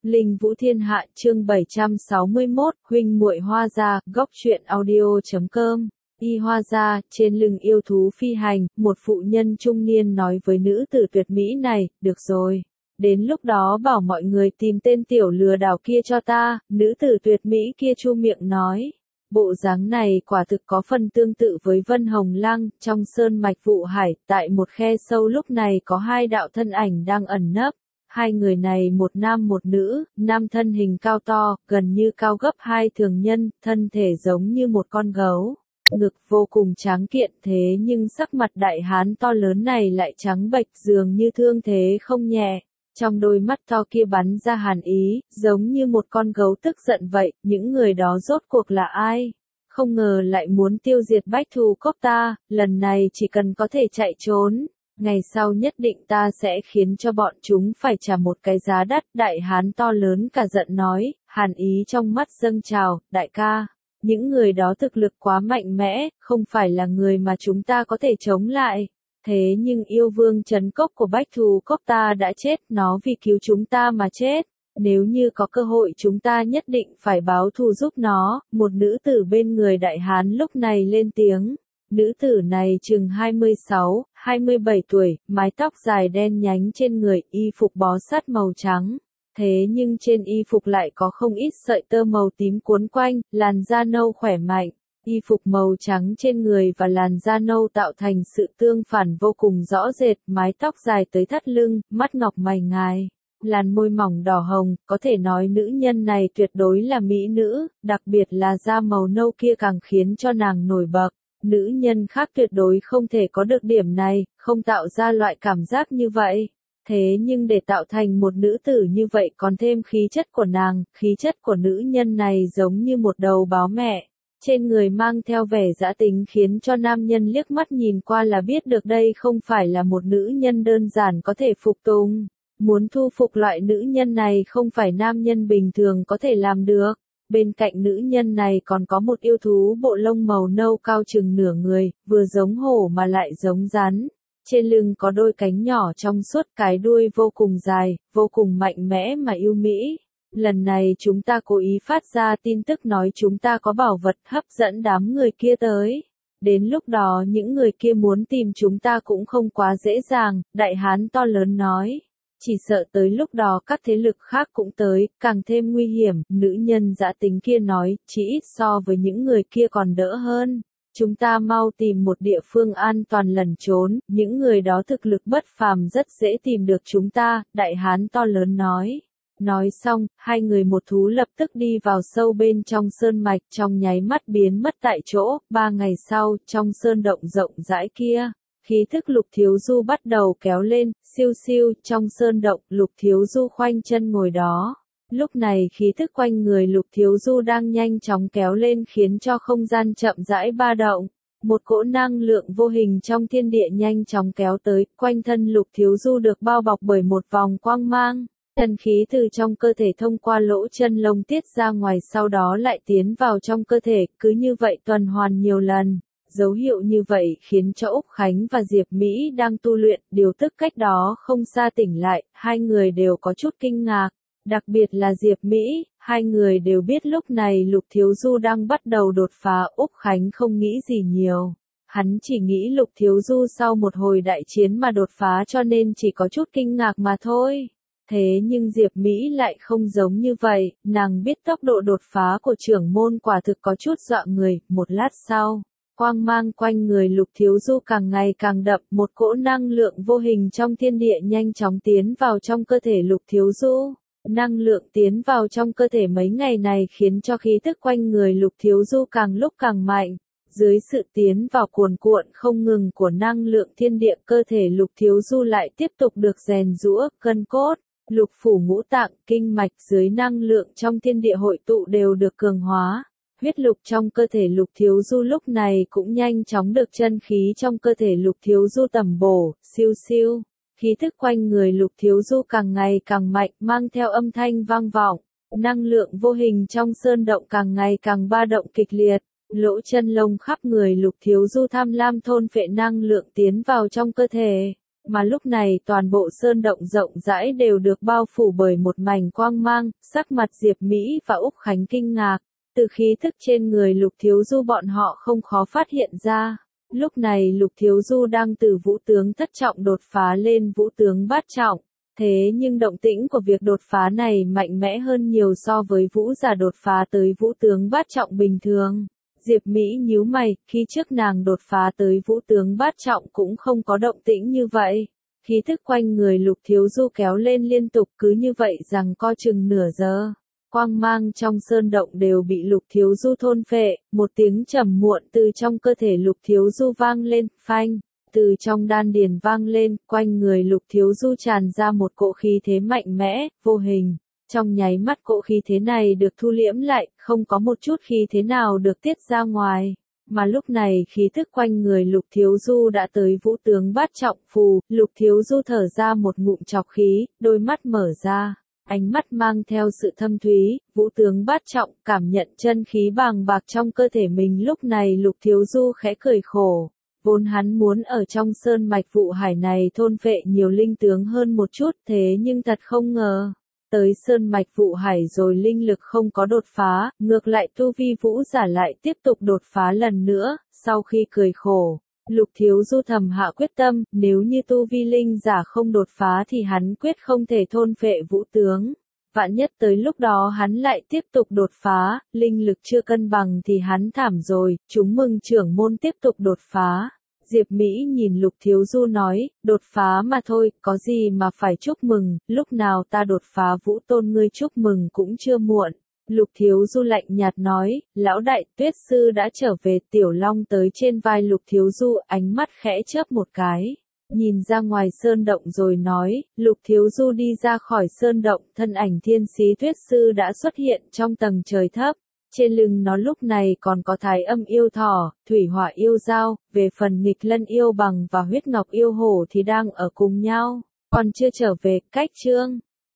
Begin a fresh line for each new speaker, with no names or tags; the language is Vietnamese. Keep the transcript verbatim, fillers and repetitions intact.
Linh Vũ Thiên Hạ chương bảy trăm sáu mươi mốt, huynh muội Hoa Gia, góc truyện audio chấm com. Y Hoa Gia, trên lưng yêu thú phi hành, một phụ nhân trung niên nói với nữ tử tuyệt mỹ này, được rồi. Đến lúc đó bảo mọi người tìm tên tiểu lừa đảo kia cho ta, nữ tử tuyệt mỹ kia chu miệng nói. Bộ dáng này quả thực có phần tương tự với Vân Hồng Lăng, trong sơn mạch Vụ Hải, tại một khe sâu lúc này có hai đạo thân ảnh đang ẩn nấp. Hai người này một nam một nữ, nam thân hình cao to, gần như cao gấp hai thường nhân, thân thể giống như một con gấu. Ngực vô cùng tráng kiện thế nhưng sắc mặt đại hán to lớn này lại trắng bệch dường như thương thế không nhẹ. Trong đôi mắt to kia bắn ra hàn ý, giống như một con gấu tức giận vậy, những người đó rốt cuộc là ai? Không ngờ lại muốn tiêu diệt Bách Thù Cốc ta, lần này chỉ cần có thể chạy trốn. Ngày sau nhất định ta sẽ khiến cho bọn chúng phải trả một cái giá đắt. Đại hán to lớn cả giận nói, hàn ý trong mắt dâng trào, đại ca. Những người đó thực lực quá mạnh mẽ, không phải là người mà chúng ta có thể chống lại. Thế nhưng yêu vương trấn cốc của Bách Thù Cốc ta đã chết, nó vì cứu chúng ta mà chết. Nếu như có cơ hội chúng ta nhất định phải báo thù giúp nó. Một nữ tử bên người đại hán lúc này lên tiếng. Nữ tử này chừng hai mươi sáu, hai mươi bảy tuổi, mái tóc dài đen nhánh trên người, y phục bó sát màu trắng. Thế nhưng trên y phục lại có không ít sợi tơ màu tím cuốn quanh, làn da nâu khỏe mạnh. Y phục màu trắng trên người và làn da nâu tạo thành sự tương phản vô cùng rõ rệt, mái tóc dài tới thắt lưng, mắt ngọc mày ngài. Làn môi mỏng đỏ hồng, có thể nói nữ nhân này tuyệt đối là mỹ nữ, đặc biệt là da màu nâu kia càng khiến cho nàng nổi bật. Nữ nhân khác tuyệt đối không thể có được điểm này, không tạo ra loại cảm giác như vậy. Thế nhưng để tạo thành một nữ tử như vậy còn thêm khí chất của nàng, khí chất của nữ nhân này giống như một đầu báo mẹ. Trên người mang theo vẻ dã tính khiến cho nam nhân liếc mắt nhìn qua là biết được đây không phải là một nữ nhân đơn giản có thể phục tùng. Muốn thu phục loại nữ nhân này không phải nam nhân bình thường có thể làm được. Bên cạnh nữ nhân này còn có một yêu thú bộ lông màu nâu cao chừng nửa người, vừa giống hổ mà lại giống rắn. Trên lưng có đôi cánh nhỏ trong suốt, cái đuôi vô cùng dài, vô cùng mạnh mẽ mà yêu mỹ. Lần này chúng ta cố ý phát ra tin tức nói chúng ta có bảo vật hấp dẫn đám người kia tới. Đến lúc đó những người kia muốn tìm chúng ta cũng không quá dễ dàng, đại hán to lớn nói. Chỉ sợ tới lúc đó các thế lực khác cũng tới, càng thêm nguy hiểm, nữ nhân dã tính kia nói, chỉ ít so với những người kia còn đỡ hơn. Chúng ta mau tìm một địa phương an toàn lẩn trốn, những người đó thực lực bất phàm rất dễ tìm được chúng ta, đại hán to lớn nói. Nói xong, hai người một thú lập tức đi vào sâu bên trong sơn mạch, trong nháy mắt biến mất tại chỗ. Ba ngày sau, trong sơn động rộng rãi kia, khí thức Lục Thiếu Du bắt đầu kéo lên, siêu siêu, trong sơn động, Lục Thiếu Du khoanh chân ngồi đó. Lúc này khí thức quanh người Lục Thiếu Du đang nhanh chóng kéo lên khiến cho không gian chậm rãi ba động. Một cỗ năng lượng vô hình trong thiên địa nhanh chóng kéo tới, quanh thân Lục Thiếu Du được bao bọc bởi một vòng quang mang. Chân khí từ trong cơ thể thông qua lỗ chân lông tiết ra ngoài sau đó lại tiến vào trong cơ thể, cứ như vậy tuần hoàn nhiều lần. Dấu hiệu như vậy khiến cho Úc Khánh và Diệp Mỹ đang tu luyện, điều tức cách đó không xa tỉnh lại, hai người đều có chút kinh ngạc. Đặc biệt là Diệp Mỹ, hai người đều biết lúc này Lục Thiếu Du đang bắt đầu đột phá. Úc Khánh không nghĩ gì nhiều. Hắn chỉ nghĩ Lục Thiếu Du sau một hồi đại chiến mà đột phá cho nên chỉ có chút kinh ngạc mà thôi. Thế nhưng Diệp Mỹ lại không giống như vậy, nàng biết tốc độ đột phá của trưởng môn quả thực có chút dọa người. Một lát sau, quang mang quanh người Lục Thiếu Du càng ngày càng đậm, một cỗ năng lượng vô hình trong thiên địa nhanh chóng tiến vào trong cơ thể Lục Thiếu Du. Năng lượng tiến vào trong cơ thể mấy ngày này khiến cho khí thức quanh người Lục Thiếu Du càng lúc càng mạnh. Dưới sự tiến vào cuồn cuộn không ngừng của năng lượng thiên địa, cơ thể Lục Thiếu Du lại tiếp tục được rèn giũa, cân cốt, lục phủ ngũ tạng, kinh mạch dưới năng lượng trong thiên địa hội tụ đều được cường hóa. Huyết lục trong cơ thể Lục Thiếu Du lúc này cũng nhanh chóng được chân khí trong cơ thể Lục Thiếu Du tầm bổ, siêu siêu. Khí thức quanh người Lục Thiếu Du càng ngày càng mạnh, mang theo âm thanh vang vọng. Năng lượng vô hình trong sơn động càng ngày càng ba động kịch liệt. Lỗ chân lông khắp người Lục Thiếu Du tham lam thôn phệ năng lượng tiến vào trong cơ thể. Mà lúc này toàn bộ sơn động rộng rãi đều được bao phủ bởi một mảnh quang mang, sắc mặt Diệp Mỹ và Úc Khánh kinh ngạc, từ khí thức trên người Lục Thiếu Du bọn họ không khó phát hiện ra. Lúc này Lục Thiếu Du đang từ vũ tướng thất trọng đột phá lên vũ tướng bát trọng, thế nhưng động tĩnh của việc đột phá này mạnh mẽ hơn nhiều so với vũ giả đột phá tới vũ tướng bát trọng bình thường. Diệp Mỹ nhíu mày, khi trước nàng đột phá tới vũ tướng bát trọng cũng không có động tĩnh như vậy. Khí thức quanh người Lục Thiếu Du kéo lên liên tục cứ như vậy rằng co chừng nửa giờ. Quang mang trong sơn động đều bị Lục Thiếu Du thôn phệ, một tiếng trầm muộn từ trong cơ thể Lục Thiếu Du vang lên, phanh, từ trong đan điền vang lên, quanh người Lục Thiếu Du tràn ra một cỗ khí thế mạnh mẽ, vô hình. Trong nháy mắt cỗ khí thế này được thu liễm lại, không có một chút khí thế nào được tiết ra ngoài. Mà lúc này khí thức quanh người Lục Thiếu Du đã tới vũ tướng bát trọng phù, Lục Thiếu Du thở ra một ngụm trọc khí, đôi mắt mở ra, ánh mắt mang theo sự thâm thúy, vũ tướng bát trọng, cảm nhận chân khí bàng bạc trong cơ thể mình. Lúc này Lục Thiếu Du khẽ cười khổ, vốn hắn muốn ở trong sơn mạch vụ hải này thôn phệ nhiều linh tướng hơn một chút, thế nhưng thật không ngờ. Tới sơn mạch vụ hải rồi linh lực không có đột phá, ngược lại tu vi vũ giả lại tiếp tục đột phá lần nữa. Sau khi cười khổ, Lục Thiếu Du thầm hạ quyết tâm, nếu như tu vi linh giả không đột phá thì hắn quyết không thể thôn phệ vũ tướng. Vạn nhất tới lúc đó hắn lại tiếp tục đột phá, linh lực chưa cân bằng thì hắn thảm rồi. Chúng mừng trưởng môn tiếp tục đột phá. Diệp Mỹ nhìn Lục Thiếu Du nói, đột phá mà thôi, có gì mà phải chúc mừng, lúc nào ta đột phá vũ tôn ngươi chúc mừng cũng chưa muộn. Lục Thiếu Du lạnh nhạt nói, lão đại, Tuyết sư đã trở về. Tiểu Long tới trên vai Lục Thiếu Du, ánh mắt khẽ chớp một cái, nhìn ra ngoài sơn động rồi nói. Lục Thiếu Du đi ra khỏi sơn động, thân ảnh thiên sĩ Tuyết sư đã xuất hiện trong tầng trời thấp. Trên lưng nó lúc này còn có Thái Âm yêu thỏ, Thủy Hỏa yêu dao, về phần Nghịch Lân yêu bằng và Huyết Ngọc yêu hổ thì đang ở cùng nhau, còn chưa trở về. Cách chương